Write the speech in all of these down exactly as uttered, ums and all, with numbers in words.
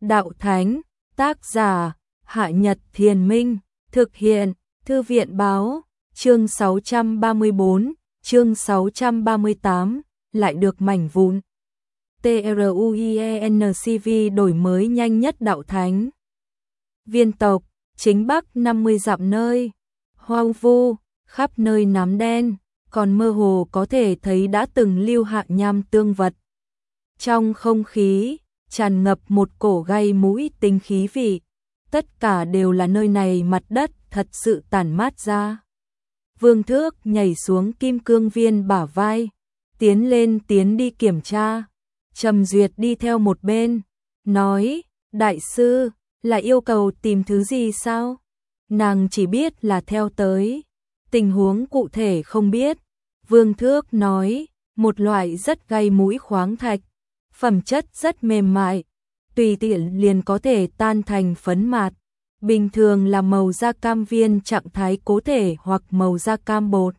Đạo Thánh, tác giả, Hạ Nhật Thiền Minh, thực hiện, Thư viện Báo, chương sáu trăm ba mươi tư, chương sáu trăm ba mươi tám, lại được mảnh vụn. TRUIENCV đổi mới nhanh nhất Đạo Thánh. Viên tộc, chính Bắc năm mươi dặm nơi, hoang vu, khắp nơi nám đen, còn mơ hồ có thể thấy đã từng lưu hạ nham tương vật. Trong không khí, tràn ngập một cổ gai mũi tinh khí vị, tất cả đều là nơi này mặt đất thật sự tản mát ra. Vương Thước nhảy xuống kim cương viên bả vai, tiến lên tiến đi kiểm tra. Trầm Duyệt đi theo một bên, nói, đại sư, là yêu cầu tìm thứ gì sao? Nàng chỉ biết là theo tới, tình huống cụ thể không biết. Vương Thước nói, một loại rất gai mũi khoáng thạch, phẩm chất rất mềm mại, tùy tiện liền có thể tan thành phấn mạt, bình thường là màu da cam viên trạng thái cố thể hoặc màu da cam bột.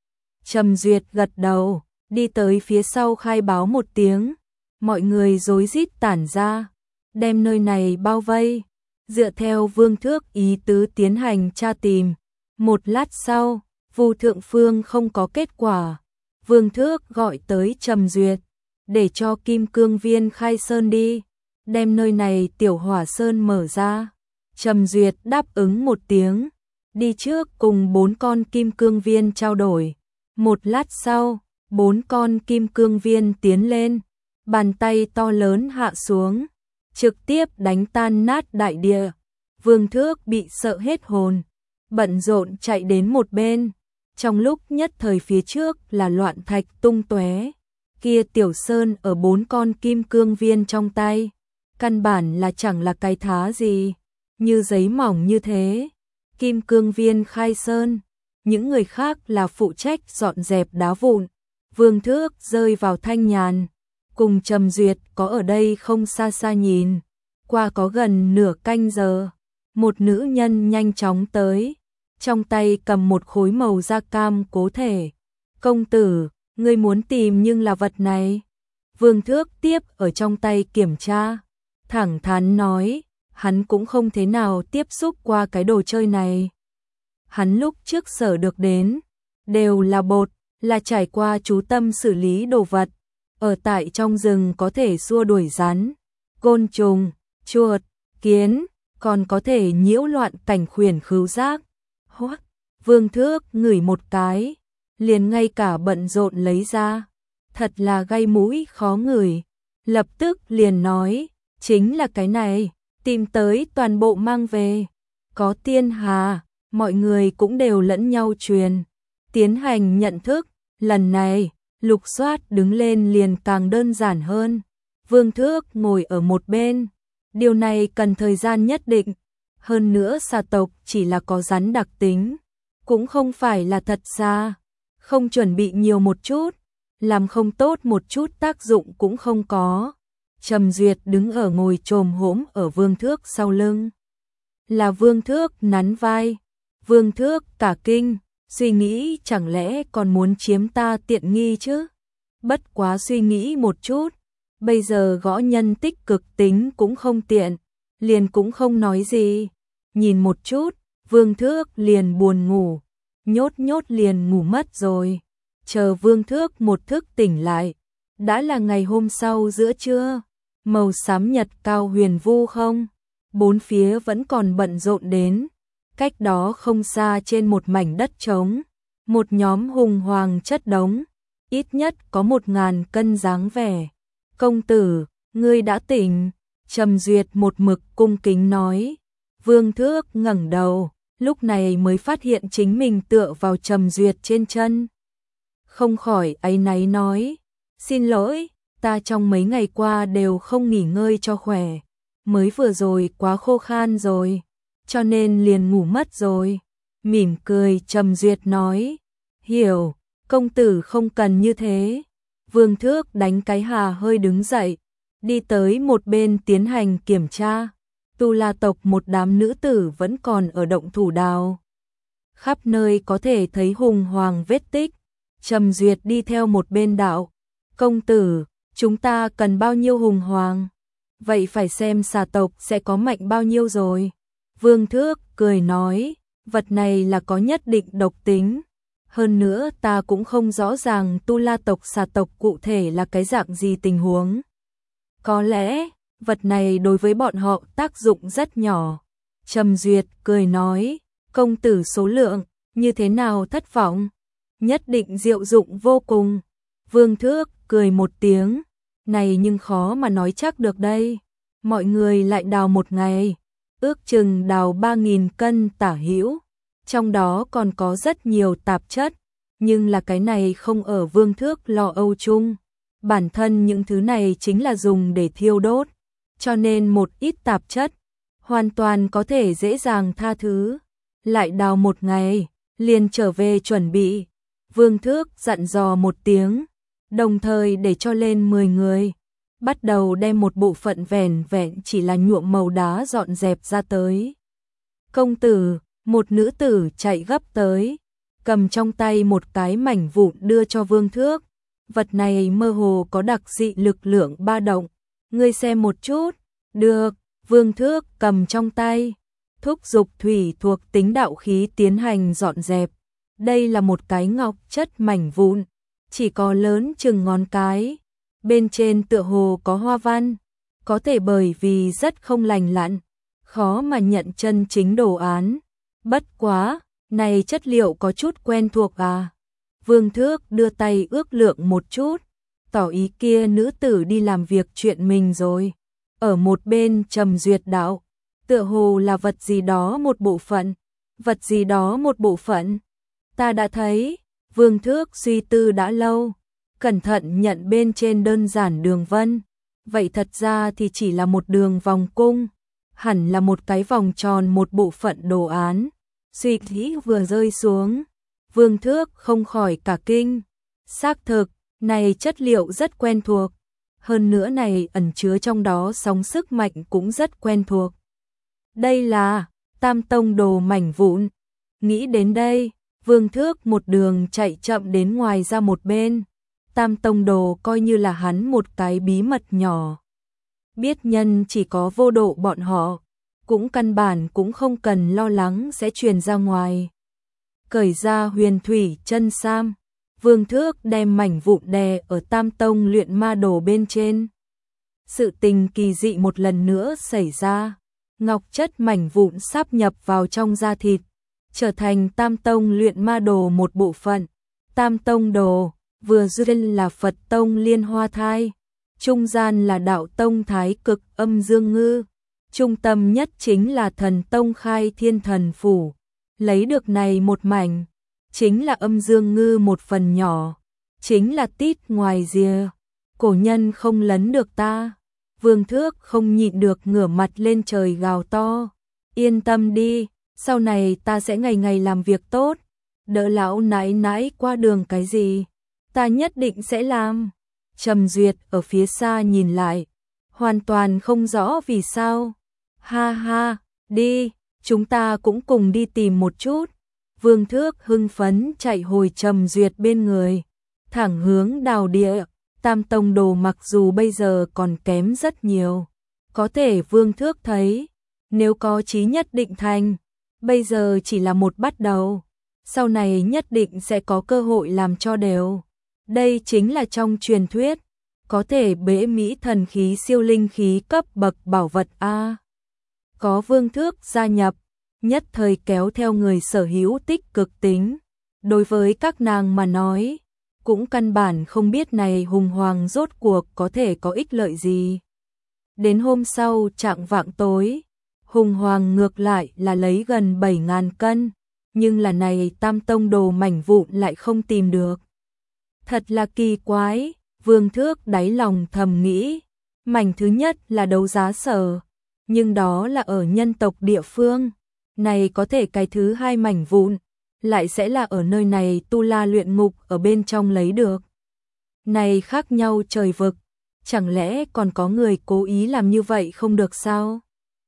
Trầm Duyệt gật đầu, đi tới phía sau khai báo một tiếng, mọi người rối rít tản ra, đem nơi này bao vây, dựa theo Vương Thước ý tứ tiến hành tra tìm. Một lát sau, Vu Thượng Phương không có kết quả, Vương Thước gọi tới Trầm Duyệt, để cho Kim Cương Viên khai sơn đi, đem nơi này tiểu hỏa sơn mở ra. Trầm Duyệt đáp ứng một tiếng, đi trước cùng bốn con Kim Cương Viên trao đổi. Một lát sau, bốn con Kim Cương Viên tiến lên, bàn tay to lớn hạ xuống, trực tiếp đánh tan nát đại địa. Vương Thước bị sợ hết hồn, bận rộn chạy đến một bên. Trong lúc nhất thời phía trước là loạn thạch tung tóe, kia tiểu sơn ở bốn con Kim Cương Viên trong tay, căn bản là chẳng là cái thá gì, như giấy mỏng như thế. Kim Cương Viên khai sơn, những người khác là phụ trách dọn dẹp đá vụn. Vương Thước rơi vào thanh nhàn, cùng Trầm Duyệt có ở đây không xa xa nhìn. Qua có gần nửa canh giờ, một nữ nhân nhanh chóng tới, trong tay cầm một khối màu da cam cố thể. Công tử, ngươi muốn tìm nhưng là vật này. Vương Thước tiếp ở trong tay kiểm tra, thẳng thắn nói, hắn cũng không thế nào tiếp xúc qua cái đồ chơi này. Hắn lúc trước sở được đến, đều là bột, là trải qua chú tâm xử lý đồ vật. Ở tại trong rừng có thể xua đuổi rắn, côn trùng, chuột, kiến, còn có thể nhiễu loạn cảnh khuyển khứu giác. Hoắc, Vương Thước ngửi một cái, liền ngay cả bận rộn lấy ra, thật là gai mũi khó ngửi, lập tức liền nói, chính là cái này, tìm tới toàn bộ mang về. Có tiên hà, mọi người cũng đều lẫn nhau truyền, tiến hành nhận thức, lần này, lục soát đứng lên liền càng đơn giản hơn. Vương Thước ngồi ở một bên, điều này cần thời gian nhất định, hơn nữa xà tộc chỉ là có rắn đặc tính, cũng không phải là thật xa, không chuẩn bị nhiều một chút, làm không tốt một chút tác dụng cũng không có. Trầm Duyệt đứng ở ngồi chồm hổm ở Vương Thước sau lưng, là Vương Thước nắn vai. Vương Thước cả kinh, suy nghĩ chẳng lẽ còn muốn chiếm ta tiện nghi chứ. Bất quá suy nghĩ một chút, bây giờ gõ nhân tích cực tính cũng không tiện, liền cũng không nói gì. Nhìn một chút, Vương Thước liền buồn ngủ, nhốt nhốt liền ngủ mất rồi. Chờ Vương Thước một thức tỉnh lại, đã là ngày hôm sau giữa trưa, màu xám nhật cao huyền vu không, bốn phía vẫn còn bận rộn đến. Cách đó không xa trên một mảnh đất trống, một nhóm hùng hoàng chất đống, ít nhất có một ngàn cân dáng vẻ. Công tử, ngươi đã tỉnh. Trầm Duyệt một mực cung kính nói. Vương Thước ngẩng đầu, lúc này mới phát hiện chính mình tựa vào Trầm Duyệt trên chân. Không khỏi áy náy nói, xin lỗi, ta trong mấy ngày qua đều không nghỉ ngơi cho khỏe, mới vừa rồi quá khô khan rồi, cho nên liền ngủ mất rồi. Mỉm cười Trầm Duyệt nói, hiểu, công tử không cần như thế. Vương Thước đánh cái hà hơi đứng dậy, đi tới một bên tiến hành kiểm tra. Tu La tộc một đám nữ tử vẫn còn ở động thủ đào, khắp nơi có thể thấy hùng hoàng vết tích. Trầm Duyệt đi theo một bên đạo, công tử, chúng ta cần bao nhiêu hùng hoàng? vậy phải xem xà tộc sẽ có mạnh bao nhiêu rồi. Vương Thước cười nói, vật này là có nhất định độc tính. Hơn nữa ta cũng không rõ ràng tu la tộc xà tộc cụ thể là cái dạng gì tình huống. Có lẽ, vật này đối với bọn họ tác dụng rất nhỏ. Trầm Duyệt cười nói, công tử số lượng, như thế nào thất vọng? Nhất định diệu dụng vô cùng. Vương Thước cười một tiếng, này nhưng khó mà nói chắc được đây. Mọi người lại đào một ngày, ước chừng đào ba nghìn cân tả hữu, trong đó còn có rất nhiều tạp chất, nhưng là cái này không ở Vương Thước lo âu chung. Bản thân những thứ này chính là dùng để thiêu đốt, cho nên một ít tạp chất hoàn toàn có thể dễ dàng tha thứ. Lại đào một ngày, liền trở về chuẩn bị. Vương Thước dặn dò một tiếng, đồng thời để cho lên mười người, bắt đầu đem một bộ phận vẻn vẹn chỉ là nhuộm màu đá dọn dẹp ra tới. Công tử, một nữ tử chạy gấp tới, cầm trong tay một cái mảnh vụn đưa cho Vương Thước. Vật này mơ hồ có đặc dị lực lượng ba động, ngươi xem một chút. Được, Vương Thước cầm trong tay, thúc giục thủy thuộc tính đạo khí tiến hành dọn dẹp. Đây là một cái ngọc chất mảnh vụn, chỉ có lớn chừng ngón cái, bên trên tựa hồ có hoa văn, có thể bởi vì rất không lành lặn, khó mà nhận chân chính đồ án. Bất quá, này chất liệu có chút quen thuộc à? Vương Thước đưa tay ước lượng một chút, tỏ ý kia nữ tử đi làm việc chuyện mình rồi. Ở một bên Trầm Duyệt đạo, tựa hồ là vật gì đó một bộ phận, vật gì đó một bộ phận. Ta đã thấy. Vương Thước suy tư đã lâu, cẩn thận nhận bên trên đơn giản đường vân. Vậy thật ra thì chỉ là một đường vòng cung, hẳn là một cái vòng tròn một bộ phận đồ án. Suy nghĩ vừa rơi xuống, Vương Thước không khỏi cả kinh. Xác thực, này chất liệu rất quen thuộc, hơn nữa này ẩn chứa trong đó sóng sức mạnh cũng rất quen thuộc. Đây là Tam Tông đồ mảnh vụn. Nghĩ đến đây, Vương Thước một đường chạy chậm đến ngoài ra một bên. Tam Tông đồ coi như là hắn một cái bí mật nhỏ. Biết nhân chỉ có vô độ bọn họ, cũng căn bản cũng không cần lo lắng sẽ truyền ra ngoài. Cởi ra huyền thủy chân sam, Vương Thước đem mảnh vụn đè ở Tam Tông luyện ma đồ bên trên. Sự tình kỳ dị một lần nữa xảy ra, ngọc chất mảnh vụn sáp nhập vào trong da thịt, trở thành Tam Tông luyện ma đồ một bộ phận. Tam Tông đồ, vừa duyên là Phật Tông Liên Hoa Thai, trung gian là Đạo Tông Thái Cực Âm Dương Ngư, trung tâm nhất chính là Thần Tông Khai Thiên Thần Phủ. Lấy được này một mảnh, chính là Âm Dương Ngư một phần nhỏ, chính là tít ngoài rìa. Cổ nhân không lấn được ta. Vương Thước không nhịn được ngửa mặt lên trời gào to. Yên tâm đi, sau này ta sẽ ngày ngày làm việc tốt, đỡ lão nãi nãi qua đường cái gì, ta nhất định sẽ làm. Trầm Duyệt ở phía xa nhìn lại, hoàn toàn không rõ vì sao. Ha ha, đi, chúng ta cũng cùng đi tìm một chút. Vương Thước hưng phấn chạy hồi Trầm Duyệt bên người, thẳng hướng đào địa. Tam Tông đồ mặc dù bây giờ còn kém rất nhiều, có thể Vương Thước thấy, nếu có chí nhất định thành, bây giờ chỉ là một bắt đầu, sau này nhất định sẽ có cơ hội làm cho đều. Đây chính là trong truyền thuyết, có thể bế mỹ thần khí siêu linh khí cấp bậc bảo vật A. Có Vương Thước gia nhập, nhất thời kéo theo người sở hữu tích cực tính. Đối với các nàng mà nói, cũng căn bản không biết này hùng hoàng rốt cuộc có thể có ích lợi gì. Đến hôm sau chạng vạng tối, hùng hoàng ngược lại là lấy gần bảy ngàn cân, nhưng là này Tam Tông đồ mảnh vụn lại không tìm được. Thật là kỳ quái, Vương Thước đáy lòng thầm nghĩ, mảnh thứ nhất là đấu giá sở, nhưng đó là ở nhân tộc địa phương, này có thể cái thứ hai mảnh vụn lại sẽ là ở nơi này tu la luyện ngục ở bên trong lấy được. Này khác nhau trời vực, chẳng lẽ còn có người cố ý làm như vậy không được sao?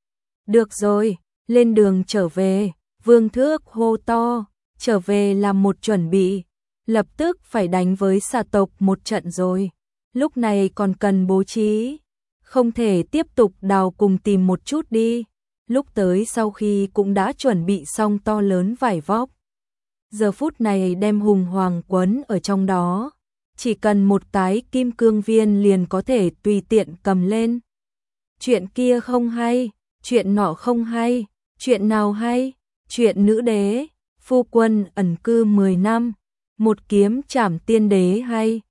Được rồi, lên đường trở về, Vương Thước hô to, trở về làm một chuẩn bị, lập tức phải đánh với xà tộc một trận rồi, lúc này còn cần bố trí. không thể tiếp tục đào cùng tìm một chút đi. Lúc tới sau khi cũng đã chuẩn bị xong to lớn vải vóc. Giờ phút này đem hùng hoàng quấn ở trong đó. Chỉ cần một tái kim cương viên liền có thể tùy tiện cầm lên. Chuyện kia không hay, chuyện nọ không hay, chuyện nào hay, chuyện nữ đế, phu quân ẩn cư mười năm, một kiếm trảm tiên đế hay.